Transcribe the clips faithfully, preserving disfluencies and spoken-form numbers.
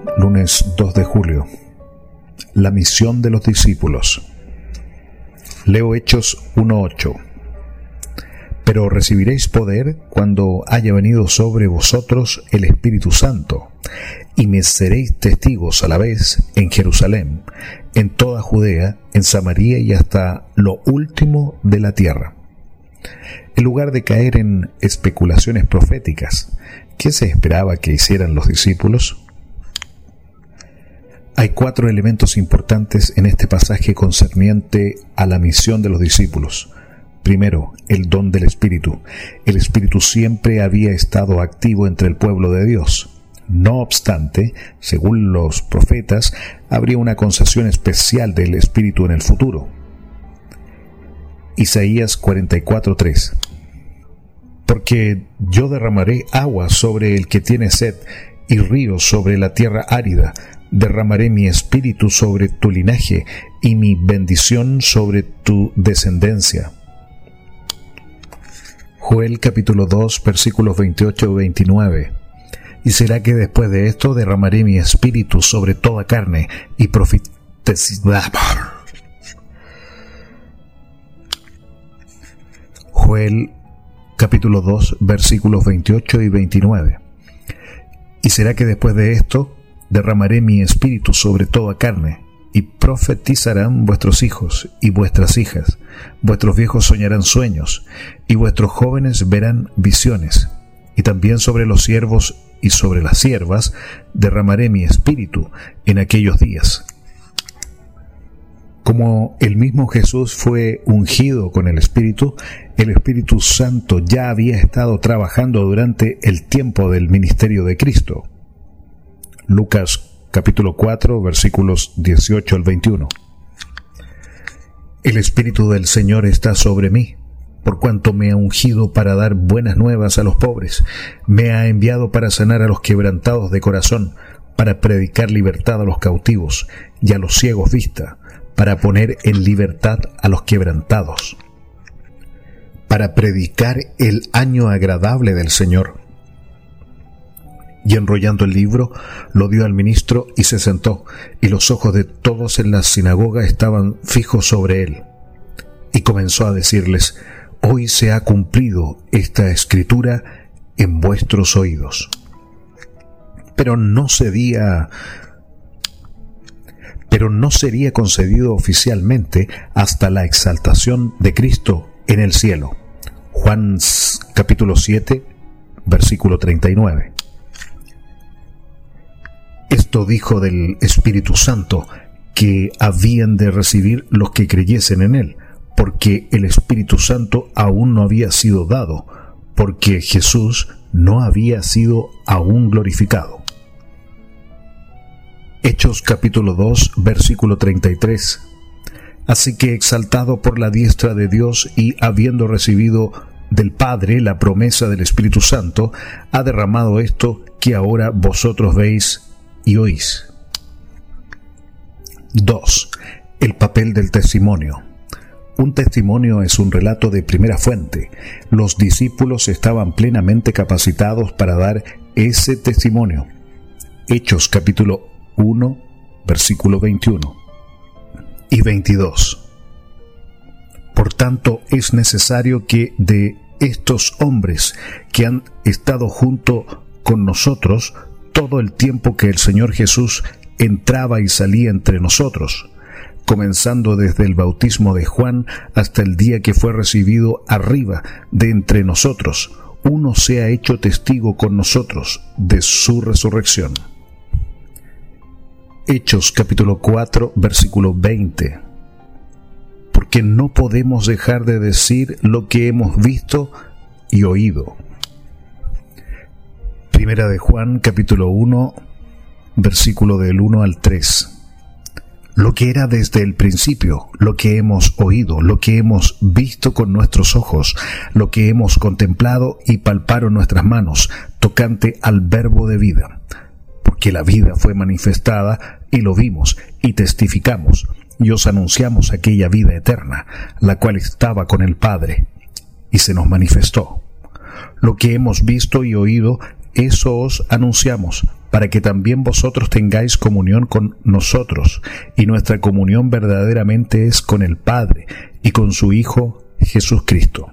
Lunes dos de julio. La misión de los discípulos. Leo Hechos uno ocho. Pero recibiréis poder cuando haya venido sobre vosotros el Espíritu Santo, y me seréis testigos a la vez en Jerusalén, en toda Judea, en Samaria y hasta lo último de la tierra. En lugar de caer en especulaciones proféticas, ¿qué se esperaba que hicieran los discípulos? Hay cuatro elementos importantes en este pasaje concerniente a la misión de los discípulos. Primero, el don del Espíritu. El Espíritu siempre había estado activo entre el pueblo de Dios. No obstante, según los profetas, habría una concesión especial del Espíritu en el futuro. Isaías cuarenta y cuatro tres. Porque yo derramaré agua sobre el que tiene sed, y ríos sobre la tierra árida. Derramaré mi espíritu sobre tu linaje, y mi bendición sobre tu descendencia. Joel capítulo dos, versículos veintiocho y veintinueve. Y será que después de esto derramaré mi espíritu sobre toda carne, y profetizaré. Joel capítulo dos, versículos veintiocho y veintinueve. Y será que después de esto derramaré mi espíritu sobre toda carne, y profetizarán vuestros hijos y vuestras hijas, vuestros viejos soñarán sueños, y vuestros jóvenes verán visiones, y también sobre los siervos y sobre las siervas derramaré mi espíritu en aquellos días. Como el mismo Jesús fue ungido con el Espíritu, el Espíritu Santo ya había estado trabajando durante el tiempo del ministerio de Cristo. Lucas capítulo cuatro, versículos dieciocho al veintiuno. El Espíritu del Señor está sobre mí, por cuanto me ha ungido para dar buenas nuevas a los pobres, me ha enviado para sanar a los quebrantados de corazón, para predicar libertad a los cautivos y a los ciegos vista, para poner en libertad a los quebrantados, para predicar el año agradable del Señor. Y enrollando el libro, lo dio al ministro y se sentó, y los ojos de todos en la sinagoga estaban fijos sobre él. Y comenzó a decirles: Hoy se ha cumplido esta escritura en vuestros oídos. Pero no sería, pero no sería concedido oficialmente hasta la exaltación de Cristo en el cielo. Juan capítulo siete, versículo treinta y nueve. Esto dijo del Espíritu Santo, que habían de recibir los que creyesen en él, porque el Espíritu Santo aún no había sido dado, porque Jesús no había sido aún glorificado. Hechos capítulo dos, versículo treinta y tres. Así que exaltado por la diestra de Dios y habiendo recibido del Padre la promesa del Espíritu Santo, ha derramado esto que ahora vosotros veis y oís. dos. El papel del testimonio. Un testimonio es un relato de primera fuente. Los discípulos estaban plenamente capacitados para dar ese testimonio. Hechos capítulo uno, versículo veintiuno y veintidós. Por tanto, es necesario que de estos hombres que han estado junto con nosotros todo el tiempo que el Señor Jesús entraba y salía entre nosotros, comenzando desde el bautismo de Juan hasta el día que fue recibido arriba de entre nosotros, uno sea hecho testigo con nosotros de su resurrección. Hechos capítulo cuatro, versículo veinte. Porque no podemos dejar de decir lo que hemos visto y oído. Primera de Juan capítulo uno, versículo del uno al tres. Lo que era desde el principio, lo que hemos oído, lo que hemos visto con nuestros ojos, lo que hemos contemplado y palparon nuestras manos, tocante al verbo de vida. Porque la vida fue manifestada y lo vimos y testificamos, y os anunciamos aquella vida eterna, la cual estaba con el Padre, y se nos manifestó. Lo que hemos visto y oído, eso os anunciamos, para que también vosotros tengáis comunión con nosotros, y nuestra comunión verdaderamente es con el Padre y con su Hijo Jesucristo.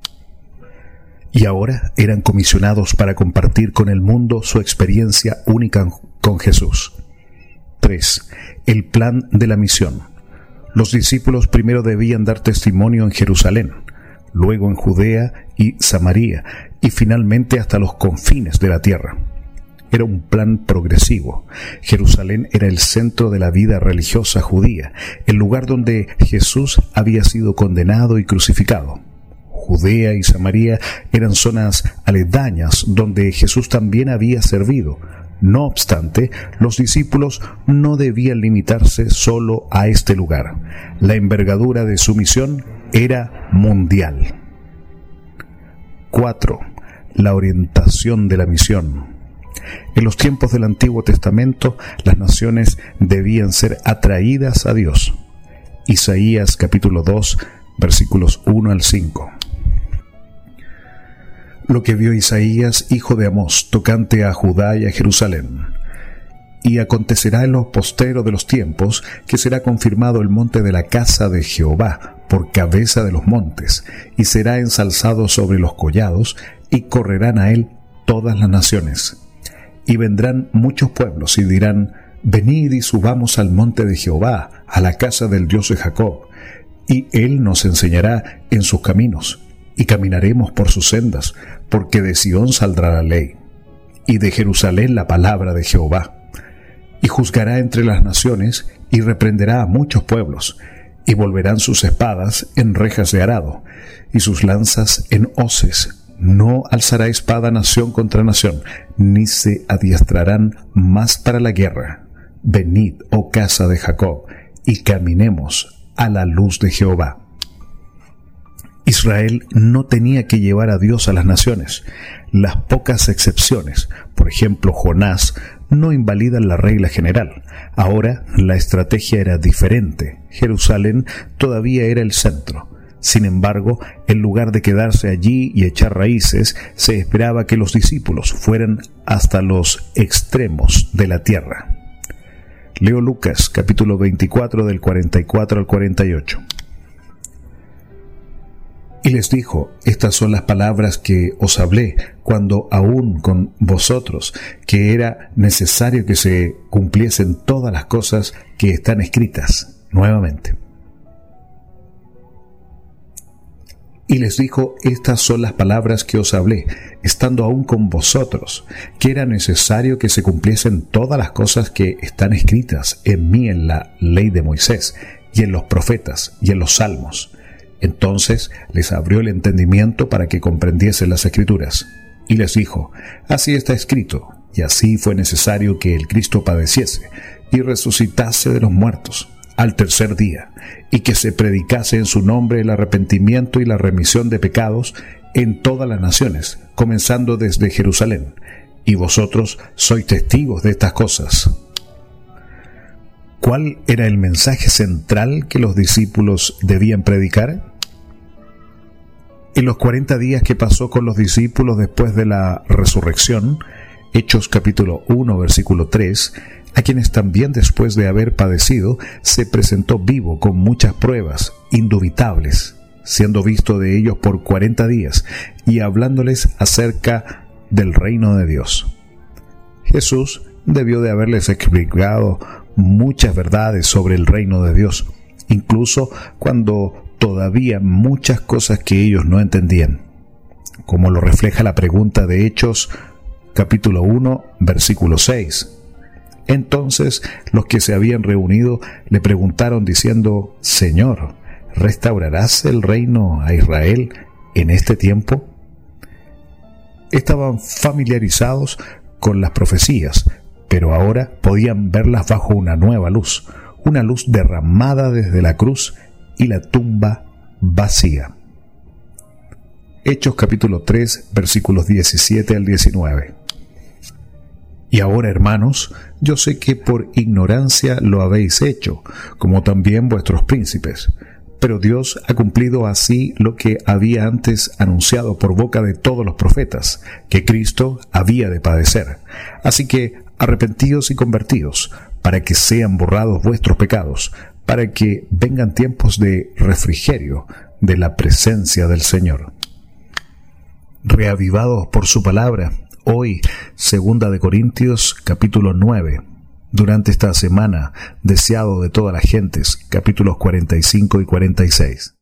Y ahora eran comisionados para compartir con el mundo su experiencia única con Jesús. tres. El plan de la misión. Los discípulos primero debían dar testimonio en Jerusalén, luego en Judea y Samaria, y finalmente hasta los confines de la tierra. Era un plan progresivo. Jerusalén era el centro de la vida religiosa judía, el lugar donde Jesús había sido condenado y crucificado. Judea y Samaria eran zonas aledañas donde Jesús también había servido. No obstante, los discípulos no debían limitarse solo a este lugar. La envergadura de su misión era mundial. cuatro. La orientación de la misión. En los tiempos del Antiguo Testamento, las naciones debían ser atraídas a Dios. Isaías capítulo dos, versículos uno al cinco. Lo que vio Isaías, hijo de Amós, tocante a Judá y a Jerusalén. Y acontecerá en los posteros de los tiempos, que será confirmado el monte de la casa de Jehová, por cabeza de los montes, y será ensalzado sobre los collados, y correrán a él todas las naciones. Y vendrán muchos pueblos, y dirán, venid y subamos al monte de Jehová, a la casa del Dios de Jacob, y él nos enseñará en sus caminos, y caminaremos por sus sendas, porque de Sión saldrá la ley, y de Jerusalén la palabra de Jehová. Y juzgará entre las naciones, y reprenderá a muchos pueblos, y volverán sus espadas en rejas de arado, y sus lanzas en hoces. No alzará espada nación contra nación, ni se adiestrarán más para la guerra. Venid, oh casa de Jacob, y caminemos a la luz de Jehová. Israel no tenía que llevar a Dios a las naciones. Las pocas excepciones, por ejemplo Jonás, no invalidan la regla general. Ahora la estrategia era diferente. Jerusalén todavía era el centro. Sin embargo, en lugar de quedarse allí y echar raíces, se esperaba que los discípulos fueran hasta los extremos de la tierra. Leo Lucas capítulo veinticuatro del cuarenta y cuatro al cuarenta y ocho. Y les dijo, estas son las palabras que os hablé cuando aún con vosotros, que era necesario que se cumpliesen todas las cosas que están escritas. Nuevamente. Y les dijo, estas son las palabras que os hablé, estando aún con vosotros, que era necesario que se cumpliesen todas las cosas que están escritas en mí en la ley de Moisés, y en los profetas, y en los salmos. Entonces les abrió el entendimiento para que comprendiesen las Escrituras. Y les dijo, así está escrito, y así fue necesario que el Cristo padeciese, y resucitase de los muertos al tercer día, y que se predicase en su nombre el arrepentimiento y la remisión de pecados en todas las naciones, comenzando desde Jerusalén. Y vosotros sois testigos de estas cosas. ¿Cuál era el mensaje central que los discípulos debían predicar? En los cuarenta días que pasó con los discípulos después de la resurrección, Hechos capítulo uno, versículo tres, a quienes también después de haber padecido, se presentó vivo con muchas pruebas indubitables, siendo visto de ellos por cuarenta días, y hablándoles acerca del reino de Dios. Jesús debió de haberles explicado muchas verdades sobre el reino de Dios, incluso cuando todavía muchas cosas que ellos no entendían, como lo refleja la pregunta de Hechos capítulo uno, versículo seis. Entonces los que se habían reunido le preguntaron diciendo, Señor, ¿restaurarás el reino a Israel en este tiempo? Estaban familiarizados con las profecías, pero ahora podían verlas bajo una nueva luz, una luz derramada desde la cruz y la tumba vacía. Hechos capítulo tres, versículos diecisiete al diecinueve. Y ahora, hermanos, yo sé que por ignorancia lo habéis hecho, como también vuestros príncipes. Pero Dios ha cumplido así lo que había antes anunciado por boca de todos los profetas, que Cristo había de padecer. Así que arrepentidos y convertidos, para que sean borrados vuestros pecados, para que vengan tiempos de refrigerio de la presencia del Señor. Reavivados por su palabra, hoy, segunda de Corintios, capítulo nueve. Durante esta semana, deseado de todas las gentes, capítulos cuarenta y cinco y cuarenta y seis.